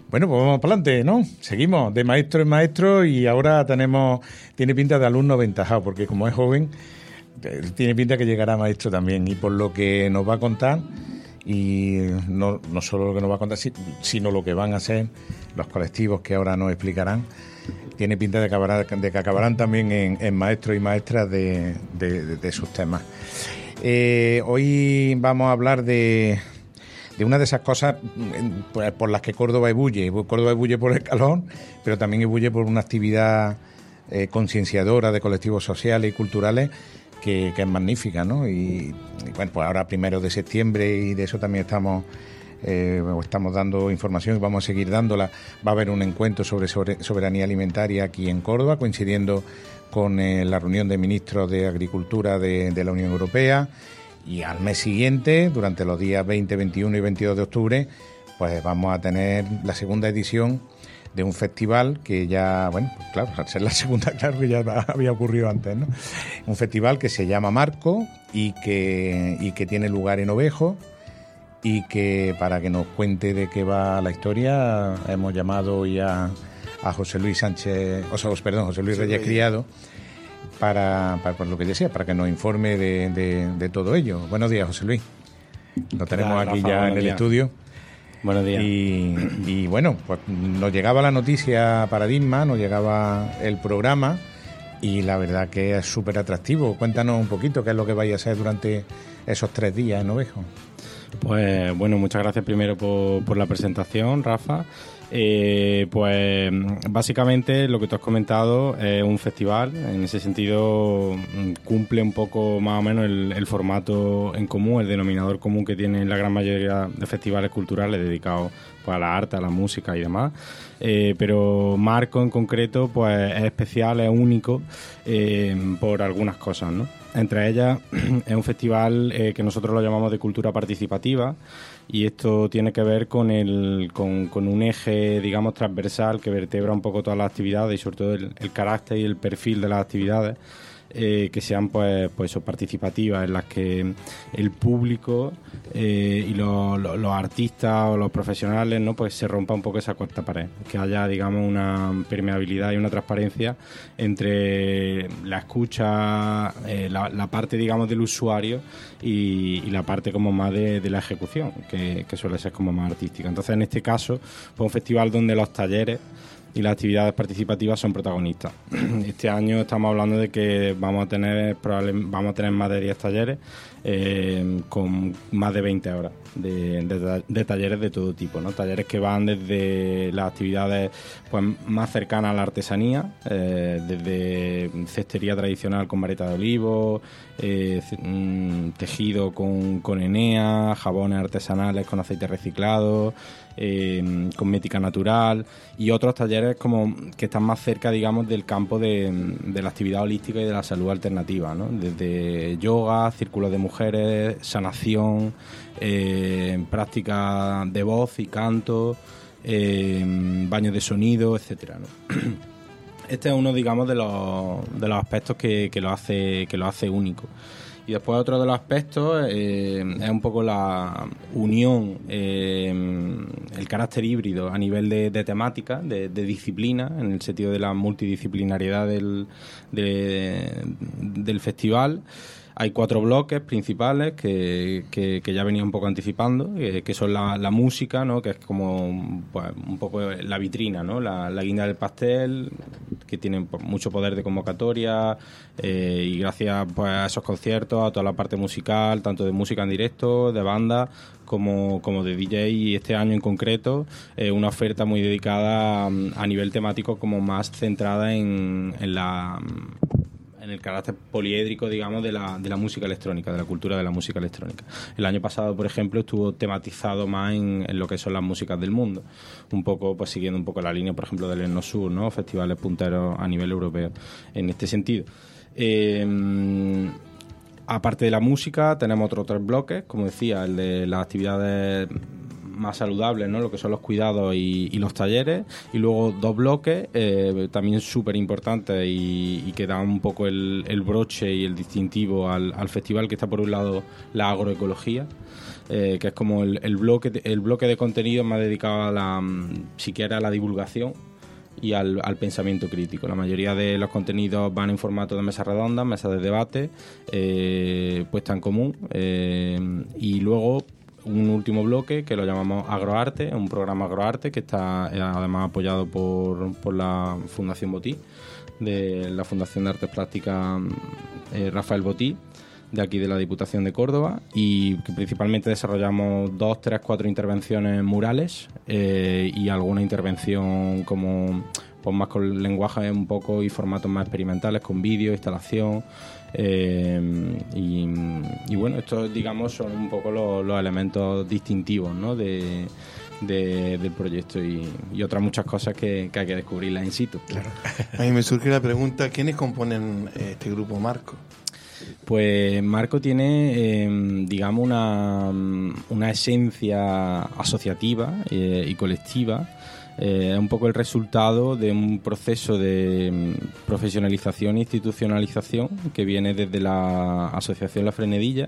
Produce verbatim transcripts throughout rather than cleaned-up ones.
Bueno, pues vamos para adelante, ¿no? Seguimos de maestro en maestro y ahora tenemos, tiene pinta de alumno aventajado, porque como es joven, tiene pinta que llegará maestro también. Y por lo que nos va a contar, y no, no solo lo que nos va a contar, sino lo que van a hacer los colectivos que ahora nos explicarán, tiene pinta de, acabar, de que acabarán también en, en maestros y maestras de, de, de, de sus temas. Eh, hoy vamos a hablar de... de una de esas cosas pues, por las que Córdoba ebulle. Córdoba ebulle por el calor, pero también ebulle por una actividad eh, concienciadora de colectivos sociales y culturales que, que es magnífica, ¿no? Y, y bueno, pues ahora primero de septiembre, y de eso también estamos eh, estamos dando información y vamos a seguir dándola. Va a haber un encuentro sobre, sobre soberanía alimentaria aquí en Córdoba, coincidiendo con eh, la reunión de ministros de Agricultura de, de la Unión Europea. Y al mes siguiente, durante los días veinte, veintiuno y veintidós de octubre, pues vamos a tener la segunda edición de un festival que ya, bueno, pues claro, al ser la segunda, claro que ya había ocurrido antes, ¿no? Un festival que se llama Marco y que, y que tiene lugar en Ovejo, y que para que nos cuente de qué va la historia hemos llamado hoy a, a José Luis Sánchez, o sea, perdón, José Luis Reyes Criado, Para, para, por lo que decía, para que nos informe de, de, de todo ello. Buenos días, José Luis. Lo tenemos Rafa, aquí ya en el días. estudio. Buenos días. Y, y bueno, pues nos llegaba la noticia Paradigma, nos llegaba el programa, y la verdad que es súper atractivo. Cuéntanos un poquito qué es lo que vais a hacer durante esos tres días en Ovejo. Pues bueno, muchas gracias primero por, por la presentación, Rafa. Eh, pues básicamente lo que tú has comentado es un festival. En ese sentido cumple un poco más o menos el, el formato en común, el denominador común que tienen la gran mayoría de festivales culturales dedicados pues, a la arte, a la música y demás. Eh, pero Marco en concreto pues es especial, es único eh, por algunas cosas, ¿no? Entre ellas es un festival eh, que nosotros lo llamamos de cultura participativa, y esto tiene que ver con el con, con un eje, digamos, transversal que vertebra un poco todas las actividades y sobre todo el, el carácter y el perfil de las actividades, eh, que sean pues, pues eso, participativas, en las que el público eh, y los, los, los artistas o los profesionales, ¿no? Pues se rompa un poco esa cuarta pared, que haya, digamos, una permeabilidad y una transparencia entre la escucha, eh, la, la parte, digamos, del usuario y, y la parte como más de, de la ejecución, que, que suele ser como más artística. Entonces, en este caso, pues un festival donde los talleres y las actividades participativas son protagonistas. Este año estamos hablando de que vamos a tener probablemente vamos a tener más de diez talleres eh, con más de veinte horas de, de, de talleres de todo tipo, ¿no? Talleres que van desde las actividades pues más cercanas a la artesanía, eh, desde cestería tradicional con vareta de olivo, eh, tejido con, con enea, jabones artesanales con aceite reciclado, eh, cosmética natural, y otros talleres como que están más cerca, digamos, del campo de, de la actividad holística y de la salud alternativa, ¿no? Desde yoga, círculos de mujeres, sanación, eh, práctica de voz y canto, eh, baños de sonido, etcétera, ¿no? Este es uno, digamos, de los, de los aspectos que, que lo hace que lo hace único. Y después otro de los aspectos eh, es un poco la unión, eh, el carácter híbrido a nivel de, de temática, de, de disciplina, en el sentido de la multidisciplinariedad del, de, del festival. Hay cuatro bloques principales que, que, que ya venía un poco anticipando, que, que son la, la música, ¿no? Que es como pues, un poco la vitrina, ¿no? La, la guinda del pastel, que tiene mucho poder de convocatoria, eh, y gracias pues, a esos conciertos, a toda la parte musical, tanto de música en directo, de banda, como, como de D J, y este año en concreto eh, una oferta muy dedicada a, a nivel temático, como más centrada en, en la... en el carácter poliédrico, digamos, de la, de la música electrónica, de la cultura de la música electrónica. El año pasado, por ejemplo, estuvo tematizado más en, en lo que son las músicas del mundo, un poco, pues siguiendo un poco la línea, por ejemplo, del Etnosur, ¿no? Festivales punteros a nivel europeo, en este sentido. Eh, aparte de la música, tenemos otros tres bloques, como decía, el de las actividades más saludables, ¿no? Lo que son los cuidados y, y los talleres, y luego dos bloques eh, también súper importantes y, y que dan un poco el, el broche y el distintivo al, al festival, que está por un lado la agroecología, eh, que es como el, el bloque el bloque de contenido más dedicado a la, siquiera a la divulgación y al, al pensamiento crítico. La mayoría de los contenidos van en formato de mesas redondas, mesas de debate, eh, puesta en común, eh, y luego un último bloque que lo llamamos Agroarte, un programa Agroarte que está eh, además apoyado por, por la Fundación Botí, de la Fundación de Artes Plásticas eh, Rafael Botí, de aquí de la Diputación de Córdoba, y que principalmente desarrollamos dos, tres, cuatro intervenciones murales eh, y alguna intervención como pues más con lenguaje un poco y formatos más experimentales, con vídeo, instalación, eh, y, y bueno, estos digamos son un poco los, los elementos distintivos, ¿no? de, de, del proyecto y, y otras muchas cosas que, que hay que descubrirlas in situ. Claro. A mí me surge la pregunta, ¿quiénes componen este grupo Marco? Pues Marco tiene, eh, digamos, una, una esencia asociativa eh, y colectiva. Es eh, un poco el resultado de un proceso de profesionalización e institucionalización que viene desde la Asociación La Frenedilla,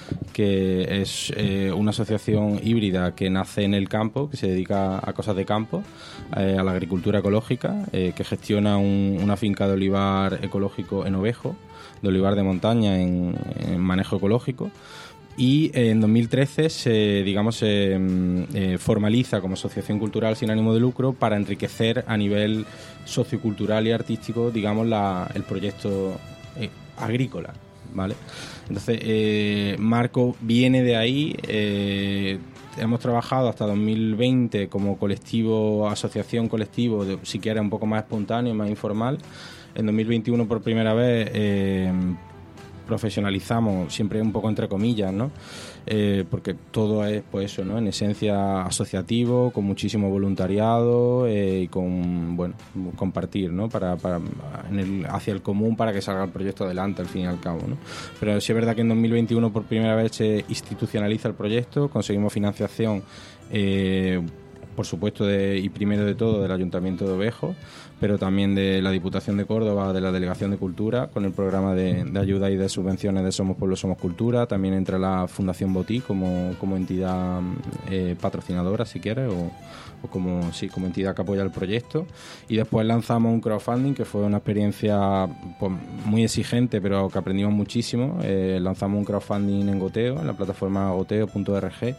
que es eh, una asociación híbrida que nace en el campo, que se dedica a cosas de campo, eh, a la agricultura ecológica, eh, que gestiona un, una finca de olivar ecológico en Ovejo, de olivar de montaña en, en manejo ecológico. Y en dos mil trece se, digamos, se eh, formaliza como asociación cultural sin ánimo de lucro para enriquecer a nivel sociocultural y artístico, digamos, la, el proyecto eh, agrícola, ¿vale? Entonces, eh, Marco viene de ahí. Eh, hemos trabajado hasta dos mil veinte como colectivo, asociación colectivo, de, si quieres un poco más espontáneo, más informal. En dos mil veintiuno, por primera vez, eh, profesionalizamos, siempre un poco entre comillas, ¿no? Eh, porque todo es, pues eso, ¿no? En esencia asociativo, con muchísimo voluntariado eh, y con, bueno, compartir, ¿no? Para, para en el, hacia el común para que salga el proyecto adelante, al fin y al cabo, ¿no? Pero sí es verdad que en dos mil veintiuno por primera vez se institucionaliza el proyecto, conseguimos financiación, eh, por supuesto, de, y primero de todo del Ayuntamiento de Ovejo, pero también de la Diputación de Córdoba, de la Delegación de Cultura, con el programa de, de ayuda y de subvenciones de Somos Pueblo, Somos Cultura. También entra la Fundación Botí como, como entidad eh, patrocinadora, si quieres, o, o como, sí, como entidad que apoya el proyecto. Y después lanzamos un crowdfunding, que fue una experiencia pues, muy exigente, pero que aprendimos muchísimo. Eh, lanzamos un crowdfunding en Goteo, en la plataforma goteo punto org,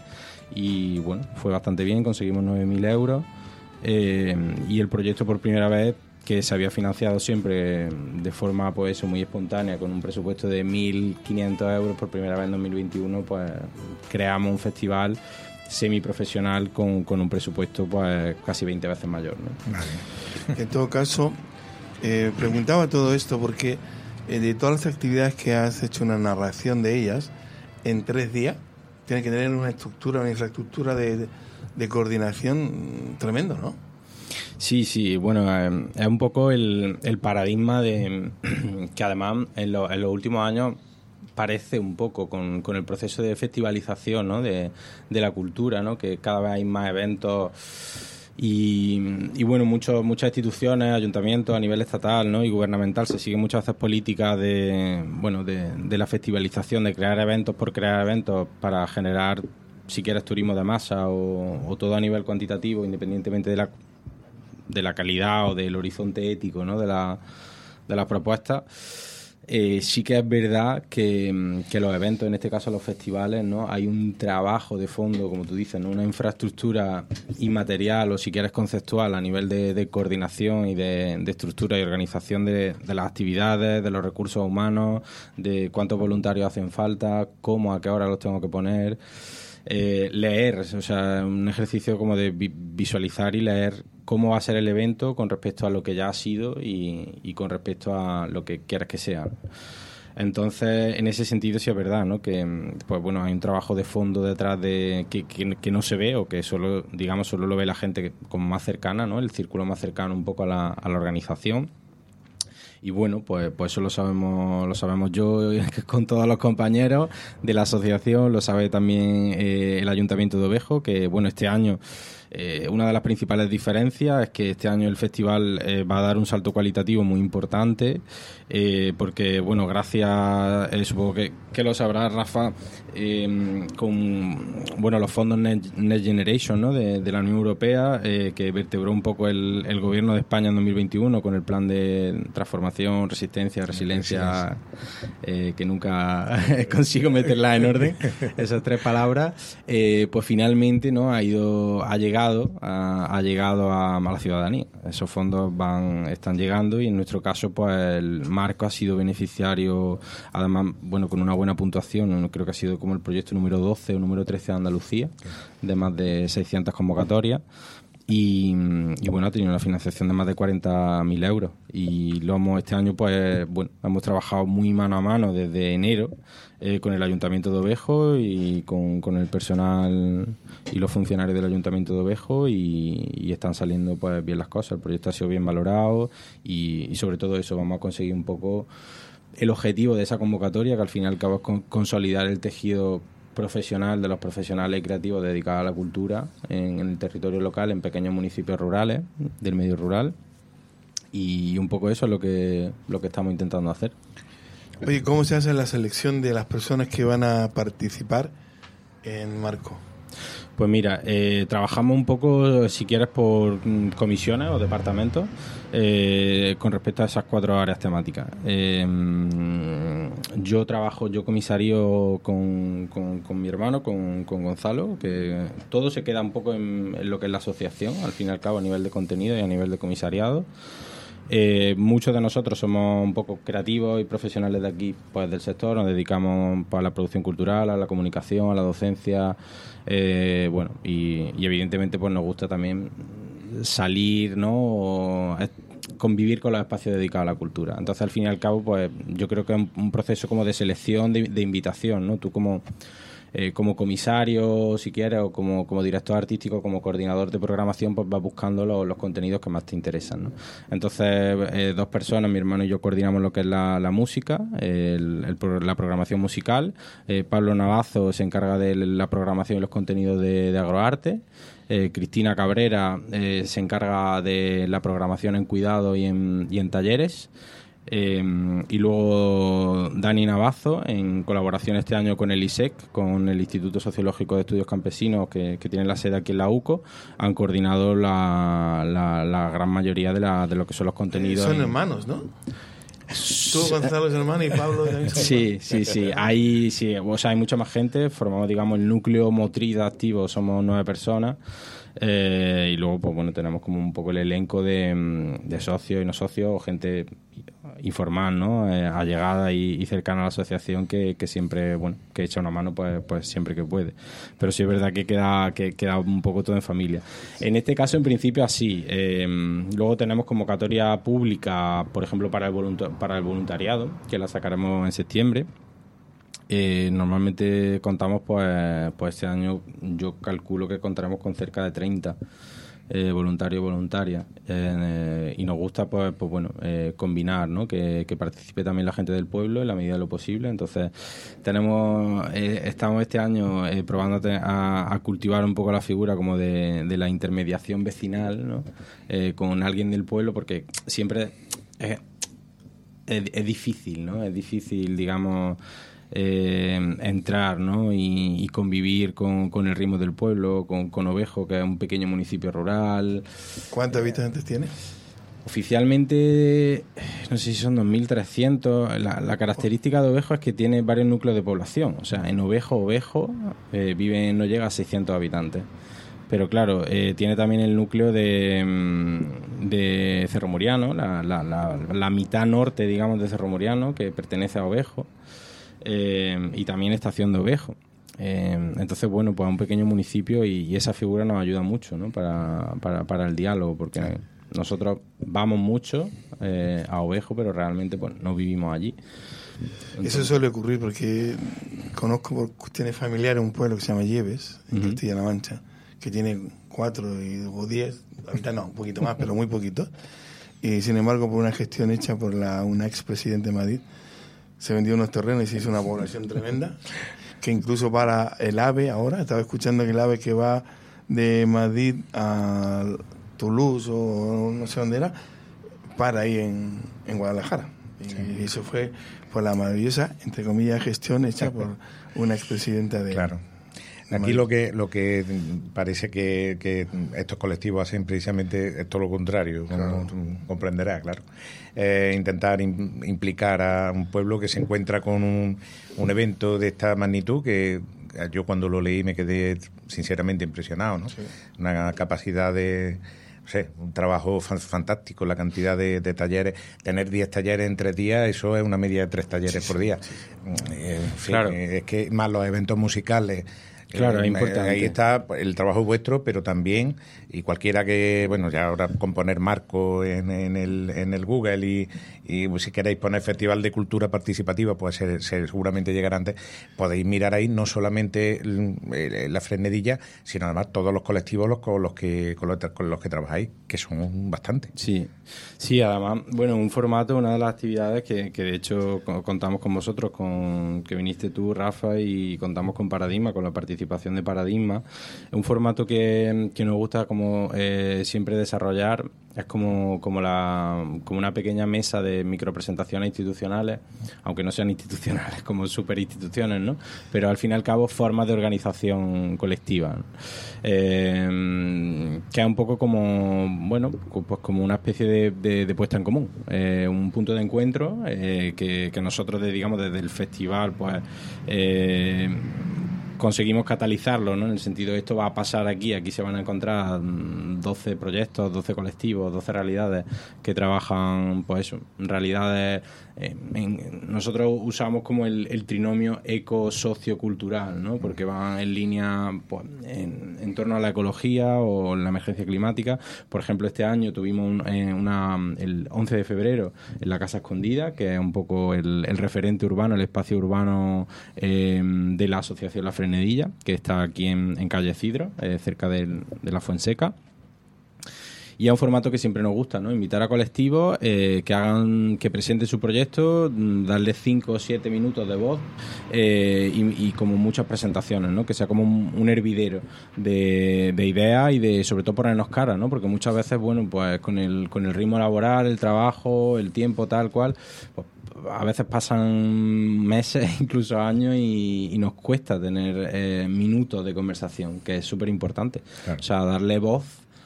y bueno, fue bastante bien, conseguimos nueve mil euros. Eh, y el proyecto por primera vez, que se había financiado siempre de forma pues muy espontánea con un presupuesto de mil quinientos euros, por primera vez en dos mil veintiuno pues creamos un festival semiprofesional con, con un presupuesto pues casi veinte veces mayor, ¿no? Vale. En todo caso, eh, preguntaba todo esto porque eh, de todas las actividades que has hecho una narración de ellas en tres días, tiene que tener una estructura, una infraestructura de, de, de coordinación tremendo, ¿no? Sí, sí, bueno, eh, es un poco el, el paradigma de que además en, lo, en los últimos años parece un poco con, con el proceso de festivalización, ¿no? de, de la cultura, ¿no? Que cada vez hay más eventos y, y bueno, muchos, muchas instituciones, ayuntamientos a nivel estatal, ¿no? y gubernamental se siguen muchas veces políticas de, bueno, de, de la festivalización, de crear eventos por crear eventos para generar, si quieres, turismo de masa o, o todo a nivel cuantitativo, independientemente de la de la calidad o del horizonte ético, ¿no? de la de las propuestas. Eh, sí que es verdad que, que los eventos, en este caso los festivales, ¿no? hay un trabajo de fondo, como tú dices, ¿no? una infraestructura inmaterial o si quieres conceptual a nivel de, de coordinación y de, de estructura y organización de, de las actividades, de los recursos humanos, de cuántos voluntarios hacen falta, cómo, a qué hora los tengo que poner. Eh, leer, o sea, un ejercicio como de vi- visualizar y leer cómo va a ser el evento con respecto a lo que ya ha sido y, y con respecto a lo que quieras que sea. Entonces, en ese sentido sí es verdad, ¿no? Que pues bueno, hay un trabajo de fondo detrás de que, que, que no se ve o que solo, digamos, solo lo ve la gente como más cercana, ¿no? El círculo más cercano un poco a la, a la organización. y bueno, pues, pues eso lo sabemos, lo sabemos yo con todos los compañeros de la asociación, lo sabe también eh, el Ayuntamiento de Ovejo, que bueno, este año Eh, una de las principales diferencias es que este año el festival eh, va a dar un salto cualitativo muy importante, eh, porque, bueno, gracias, eh, supongo que, que lo sabrás, Rafa, eh, con bueno los fondos Next, Next Generation, ¿no?, de, de la Unión Europea, eh, que vertebró un poco el, el gobierno de España en dos mil veintiuno con el plan de transformación, resistencia, resiliencia, eh, que nunca consigo meterla en orden, esas tres palabras, eh, pues finalmente, ¿no?, ha ido, ha llegado Ha, ha llegado a, a la ciudadanía. Esos fondos van están llegando y en nuestro caso pues el Marco ha sido beneficiario, además, bueno, con una buena puntuación. Creo que ha sido como el proyecto número doce o número trece de Andalucía, de más de seiscientas convocatorias. Y, y bueno, ha tenido una financiación de más de cuarenta mil euros y lo hemos, este año pues bueno, hemos trabajado muy mano a mano desde enero eh, con el Ayuntamiento de Ovejo y con, con el personal y los funcionarios del Ayuntamiento de Ovejo y, y están saliendo pues bien las cosas. El proyecto ha sido bien valorado y, y sobre todo eso vamos a conseguir un poco el objetivo de esa convocatoria, que al fin y al cabo es con, consolidar el tejido profesional de los profesionales creativos dedicados a la cultura en, en el territorio local, en pequeños municipios rurales, del medio rural, y un poco eso es lo que lo que estamos intentando hacer. Oye, ¿cómo se hace la selección de las personas que van a participar en Marco? Pues mira, eh, trabajamos un poco, si quieres, por comisiones o departamentos eh, con respecto a esas cuatro áreas temáticas. Eh, yo trabajo, yo comisario con, con, con mi hermano, con, con Gonzalo, que todo se queda un poco en, en lo que es la asociación, al fin y al cabo, a nivel de contenido y a nivel de comisariado. Eh, muchos de nosotros somos un poco creativos y profesionales de aquí, pues del sector, nos dedicamos pues, a la producción cultural, a la comunicación, a la docencia, eh, bueno, y, y evidentemente pues nos gusta también salir, ¿no?, o convivir con los espacios dedicados a la cultura. Entonces, al fin y al cabo, pues yo creo que es un, un proceso como de selección, de, de invitación, ¿no? Tú como Eh, como comisario, si quieres, o como, como director artístico, como coordinador de programación, pues vas buscando los, los contenidos que más te interesan, ¿no? Entonces, eh, dos personas, mi hermano y yo, coordinamos lo que es la, la música, el, el, la programación musical. Eh, Pablo Navazo se encarga de la programación y los contenidos de, de agroarte. Eh, Cristina Cabrera eh, se encarga de la programación en cuidado y en, y en talleres. Eh, y luego Dani Navazo, en colaboración este año con el I S E C, con el Instituto Sociológico de Estudios Campesinos, que, que tiene la sede aquí en la U C O, han coordinado la, la, la gran mayoría de, la, de lo que son los contenidos. Son en... hermanos, ¿no? Tú, Gonzalo, es hermano, y Pablo también son Sí, hermanos. sí, sí. Hay, sí, o sea, hay mucha más gente. Formamos, digamos, el núcleo motriz activo, somos nueve personas. Eh, y luego, pues bueno, tenemos como un poco el elenco de, de socios y no socios, o gente informal, ¿no? Eh, allegada y, y cercana a la asociación que, que siempre, bueno, que echa una mano pues, pues siempre que puede. Pero sí es verdad que queda, que queda un poco todo en familia. En este caso, en principio, así. Eh, luego tenemos convocatoria pública, por ejemplo, para el, voluntar- para el voluntariado, que la sacaremos en septiembre. Eh, normalmente contamos, pues, pues este año yo calculo que contaremos con cerca de treinta eh, voluntarios y voluntarias, eh, y nos gusta pues, pues bueno, eh, combinar, ¿no? Que, que participe también la gente del pueblo en la medida de lo posible. Entonces tenemos eh, estamos este año eh, probando a, a cultivar un poco la figura como de, de la intermediación vecinal, ¿no? Eh, con alguien del pueblo, porque siempre es, es, es difícil, ¿no? Es difícil, digamos, Eh, entrar, ¿no? y, y convivir con, con el ritmo del pueblo, con, con Ovejo, que es un pequeño municipio rural. ¿Cuántos habitantes tiene? Oficialmente, no sé si son dos mil trescientos. La, la característica de Ovejo es que tiene varios núcleos de población. O sea, en Ovejo, Ovejo, eh, vive, no llega a seiscientos habitantes. Pero claro, eh, tiene también el núcleo de, de Cerro Muriano, la, la, la, la mitad norte, digamos, de Cerro Muriano, que pertenece a Ovejo. Eh, y también Estación de Ovejo. Eh, entonces, bueno, pues un pequeño municipio y, y esa figura nos ayuda mucho, ¿no? para, para, para el diálogo, porque nosotros vamos mucho eh, a Ovejo, pero realmente pues no vivimos allí. Entonces, eso suele ocurrir porque conozco por cuestiones familiares un pueblo que se llama Lleves, en uh-huh. Castilla-La Mancha, que tiene cuatro y, o diez habitantes, no, un poquito más, pero muy poquito. y sin embargo por una gestión hecha por la, una expresidente de Madrid se vendió unos terrenos y se hizo una población tremenda, que incluso para el AVE ahora, estaba escuchando que el AVE que va de Madrid a Toulouse o no sé dónde era, para ahí en, en Guadalajara. Y, sí. y eso fue por la maravillosa, entre comillas, gestión hecha por una expresidenta de... Claro. Aquí lo que lo que parece que, que estos colectivos hacen precisamente es todo lo contrario, como claro. comprenderás, claro. Eh, intentar in, implicar a un pueblo que se encuentra con un, un evento de esta magnitud que yo cuando lo leí me quedé sinceramente impresionado, ¿no? Sí. Una capacidad de... No sé, un trabajo fantástico, la cantidad de, de talleres. Tener diez talleres en tres días, eso es una media de tres talleres sí, por día. Sí, sí. Eh, en fin, claro. Es que más los eventos musicales... Claro, eh, es importante. Ahí está el trabajo vuestro, pero también, y cualquiera que, bueno, ya ahora componer marco en, en, el, en el Google y, y pues, si queréis poner Festival de Cultura Participativa, pues se, se, seguramente llegará antes, podéis mirar ahí no solamente la Fresnedilla, sino además todos los colectivos los, con, los que, con, los, con los que trabajáis, que son bastantes. Sí, sí, además, bueno, un formato, una de las actividades que, que de hecho contamos con vosotros, con que viniste tú, Rafa, y contamos con Paradigma, con la participación participación de Paradigma. Es un formato que, que nos gusta como eh, siempre desarrollar. Es como, como, la, como una pequeña mesa de micropresentaciones institucionales, aunque no sean institucionales, como superinstituciones, ¿no? Pero al fin y al cabo formas de organización colectiva, ¿no? Eh, que es un poco como, bueno, pues como una especie de, de, de puesta en común, eh, un punto de encuentro eh, que, que nosotros, de, digamos, desde el festival, pues eh, conseguimos catalizarlo, ¿no? En el sentido de esto va a pasar aquí, aquí se van a encontrar doce proyectos, doce colectivos, doce realidades que trabajan, pues eso, realidades. Eh, en, nosotros usamos como el, el trinomio eco-socio-cultural, ¿no? Porque van en línea, pues, en, en torno a la ecología o la emergencia climática. Por ejemplo, este año tuvimos un, eh, una, el once de febrero en la Casa Escondida, que es un poco el, el referente urbano, el espacio urbano eh, de la Asociación La Fresnedilla, que está aquí en, en calle Cidro, eh, cerca de, de la Fuenseca. Y es un formato que siempre nos gusta, ¿no? Invitar a colectivos eh, que hagan, que presenten su proyecto, darles cinco o siete minutos de voz eh, y, y como muchas presentaciones, ¿no? Que sea como un, un hervidero de, de ideas y de, sobre todo, ponernos cara, ¿no? Porque muchas veces, bueno, pues con el, con el ritmo laboral, el trabajo, el tiempo, tal cual, pues a veces pasan meses, incluso años, y, y nos cuesta tener eh, minutos de conversación, que es súper importante. Claro. O sea, darle voz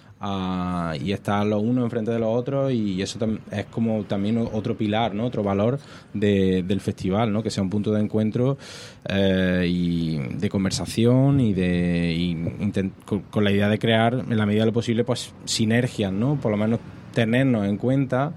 a, y estar los unos enfrente de los otros, y eso tam- es como también otro pilar, ¿no? Otro valor de, del festival, ¿no? Que sea un punto de encuentro eh, y de conversación y de y intent- con, con la idea de crear, en la medida de lo posible, pues sinergias, ¿no? Por lo menos tenernos en cuenta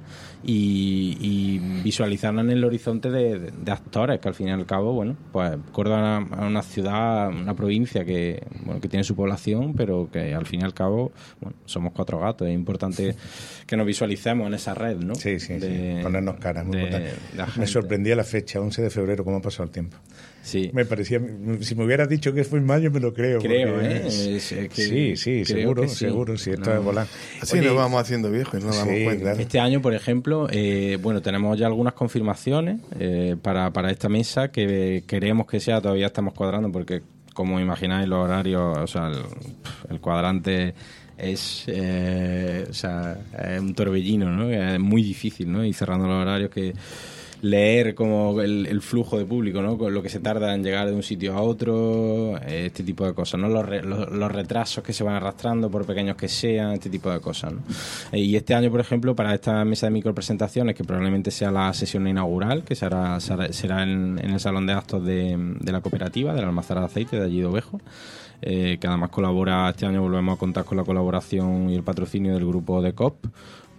y, y visualizarnos en el horizonte de, de, de actores, que al fin y al cabo, bueno, pues Córdoba es una, una ciudad, una provincia que, bueno, que tiene su población, pero que al fin y al cabo, bueno, somos cuatro gatos. Es importante que nos visualicemos en esa red, ¿no? Sí, sí, de, sí. Ponernos caras, muy de, importante. de Me sorprendía la fecha, once de febrero, cómo ha pasado el tiempo. Sí. Me parecía, si me hubieras dicho que fue en mayo, me lo creo. Creo, porque, ¿eh? Es, es que sí, sí, seguro, sí. seguro, sí, esto no. es volar. Así Oye, nos vamos haciendo viejos, no nos sí, damos cuenta. Claro. Este año, por ejemplo, eh, bueno, tenemos ya algunas confirmaciones eh, para, para esta mesa que queremos que sea, todavía estamos cuadrando, porque como imagináis los horarios, o sea, el, el cuadrante es, eh, o sea, es un torbellino, ¿no? Es muy difícil, ¿no? Y cerrando los horarios, que leer como el, el flujo de público, ¿no? Con lo que se tarda en llegar de un sitio a otro, este tipo de cosas, ¿no? Los, re, los, los retrasos que se van arrastrando, por pequeños que sean, este tipo de cosas, ¿no? Y este año, por ejemplo, para esta mesa de micropresentaciones, que probablemente sea la sesión inaugural, que será, será, será en, en el salón de actos de, de la cooperativa, de la Almazara de Aceite, de allí de Ovejo, eh, que además colabora, este año volvemos a contar con la colaboración y el patrocinio del grupo de C O P.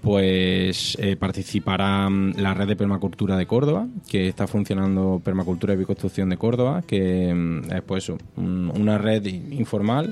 Pues eh, participará la red de permacultura de Córdoba, que está funcionando, Permacultura y Bioconstrucción de Córdoba, que es pues un, una red informal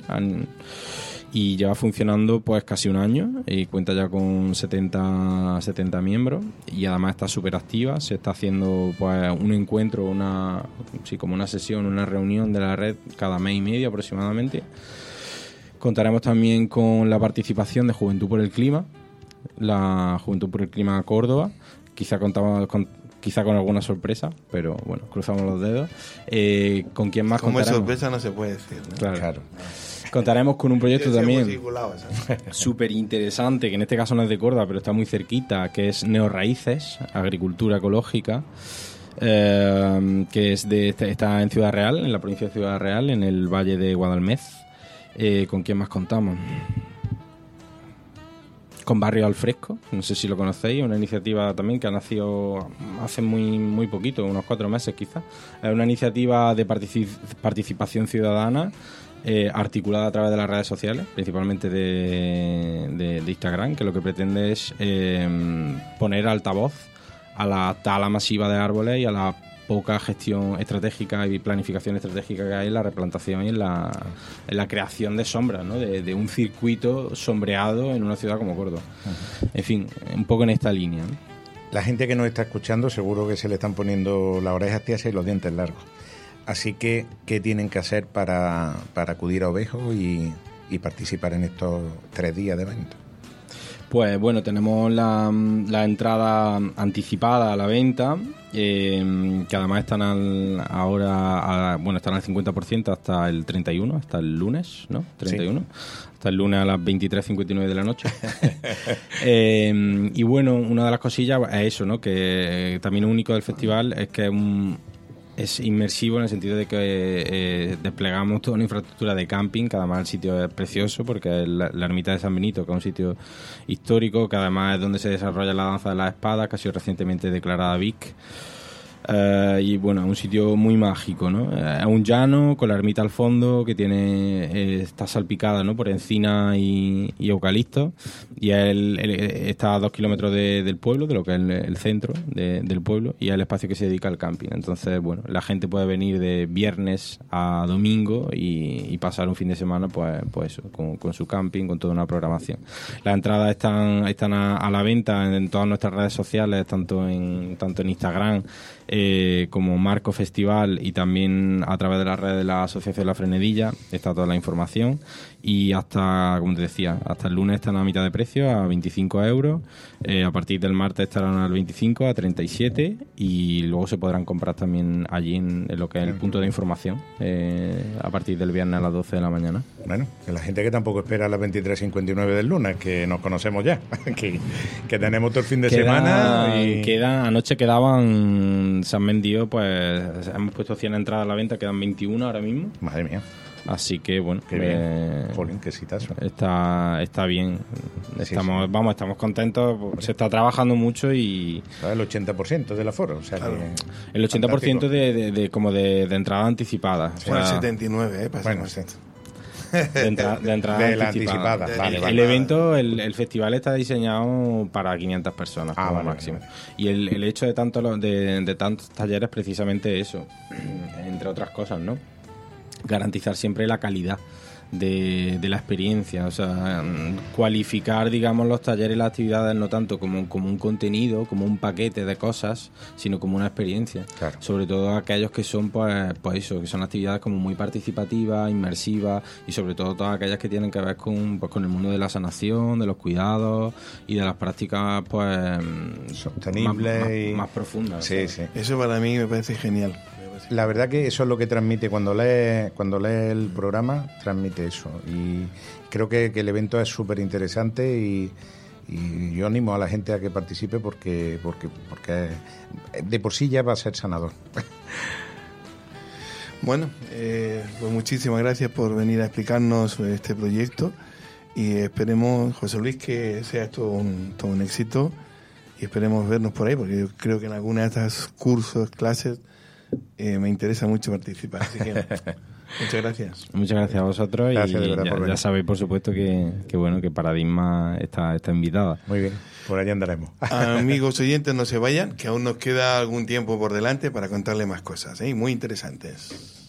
y lleva funcionando pues casi un año y cuenta ya con setenta, setenta miembros, y además está súper activa. Se está haciendo pues un encuentro, una sí, como una sesión, una reunión de la red cada mes y medio aproximadamente. Contaremos también con la participación de Juventud por el Clima, la Juventud por el Clima Córdoba. Quizá contamos con, quizá con alguna sorpresa, pero bueno, cruzamos los dedos. Eh, ¿Con quién más Como contaremos? sorpresa no se puede decir, ¿no? Claro. Claro. Contaremos con un proyecto Yo también circulado, súper interesante, que en este caso no es de Córdoba, pero está muy cerquita, que es Neorraíces, agricultura ecológica, eh, que es de está en Ciudad Real, en la provincia de Ciudad Real, en el Valle de Guadalmez. Eh, ¿Con quién más contamos? Con Barrio al Fresco, no sé si lo conocéis, una iniciativa también que ha nacido hace muy muy poquito, unos cuatro meses quizás. Es una iniciativa de particip- participación ciudadana eh, articulada a través de las redes sociales, principalmente de, de, de Instagram, que lo que pretende es eh, poner altavoz a la tala masiva de árboles y a la poca gestión estratégica y planificación estratégica que hay en la replantación y en la, en la creación de sombras, ¿no? de, de un circuito sombreado en una ciudad como Córdoba. Uh-huh. En fin, un poco en esta línea, ¿no? La gente que nos está escuchando seguro que se le están poniendo las orejas tiesas y los dientes largos. Así que, ¿qué tienen que hacer para, para acudir a Ovejo y, y participar en estos tres días de evento? Pues bueno, tenemos la, la entrada anticipada a la venta, eh, que además están al, ahora, a, bueno, están al cincuenta por ciento hasta el treinta y uno, hasta el lunes, ¿no? treinta y uno, sí. Hasta el lunes a las veintitrés cincuenta y nueve de la noche. eh, y bueno, una de las cosillas es eso, ¿no? Que también único del festival es que es un... es inmersivo en el sentido de que eh, desplegamos toda una infraestructura de camping, que además el sitio es precioso porque es la, la ermita de San Benito, que es un sitio histórico, que además es donde se desarrolla la danza de las espadas, que ha sido recientemente declarada V I C. Uh, y bueno, es un sitio muy mágico, ¿no? Es un llano con la ermita al fondo que tiene eh, está salpicada, ¿no? Por encina y, y eucalipto, y el, el, está a dos kilómetros de, del pueblo, de lo que es el, el centro de, del pueblo, y es el espacio que se dedica al camping. Entonces, bueno, la gente puede venir de viernes a domingo y, y pasar un fin de semana, pues, pues eso, con, con su camping, con toda una programación. Las entradas están están a, a la venta en, en todas nuestras redes sociales, tanto en tanto en Instagram Eh, como Marco Festival, y también a través de las redes de la Asociación La Frenedilla está toda la información. Y hasta, como te decía, hasta el lunes están a mitad de precio, a veinticinco euros. Eh, a partir del martes estarán al veinticinco, a treinta y siete, y luego se podrán comprar también allí en, en lo que es el punto de información, eh, a partir del viernes a las doce de la mañana. Bueno, que la gente que tampoco espera a las veintitrés cincuenta y nueve del lunes, que nos conocemos ya, que, que tenemos todo el fin de Queda, semana. Y... queda, anoche quedaban, se han vendido, pues hemos puesto cien entradas a la venta, quedan veintiuna ahora mismo. Madre mía. Así que bueno, qué bien. Eh, Jolín, qué citazo. Está, está bien. Estamos, sí, sí. Vamos, estamos contentos. Se está trabajando mucho y el ochenta por ciento del aforo, o sea, claro. que el ochenta por ciento de, de, de como de, de entrada anticipada. O sea, bueno, el setenta y nueve, eh, bueno, sí. De, entra, de entrada de la anticipada. anticipada. El, vale, el vale. evento, el, el festival está diseñado para quinientas personas ah, como vale, máximo. Vale. Y el, el hecho de, tanto, de, de tantos talleres, precisamente eso, entre otras cosas, ¿no? Garantizar siempre la calidad de, de la experiencia, o sea, cualificar, digamos, los talleres y las actividades no tanto como, como un contenido, como un paquete de cosas, sino como una experiencia. Claro. Sobre todo aquellos que son, pues, pues eso, que son actividades como muy participativas, inmersivas, y sobre todo todas aquellas que tienen que ver con, pues, con el mundo de la sanación, de los cuidados y de las prácticas, pues, sostenibles más, más, y... más profundas. Sí, sí. Eso para mí me parece genial. La verdad que eso es lo que transmite cuando lees cuando lees el programa, transmite eso, y creo que, que el evento es súper interesante, y, y yo animo a la gente a que participe porque porque porque de por sí ya va a ser sanador. Bueno, eh, pues muchísimas gracias por venir a explicarnos este proyecto, y esperemos, José Luis, que sea todo un, todo un éxito, y esperemos vernos por ahí, porque yo creo que en alguna de estas cursos, clases, Eh, me interesa mucho participar, así que muchas gracias. Muchas gracias a vosotros. Gracias, y de verdad, ya, por ya sabéis, por supuesto, que, que bueno que Paradigma está, está invitada. Muy bien, por allá andaremos. Amigos oyentes, no se vayan, que aún nos queda algún tiempo por delante para contarles más cosas, ¿eh? Muy interesantes.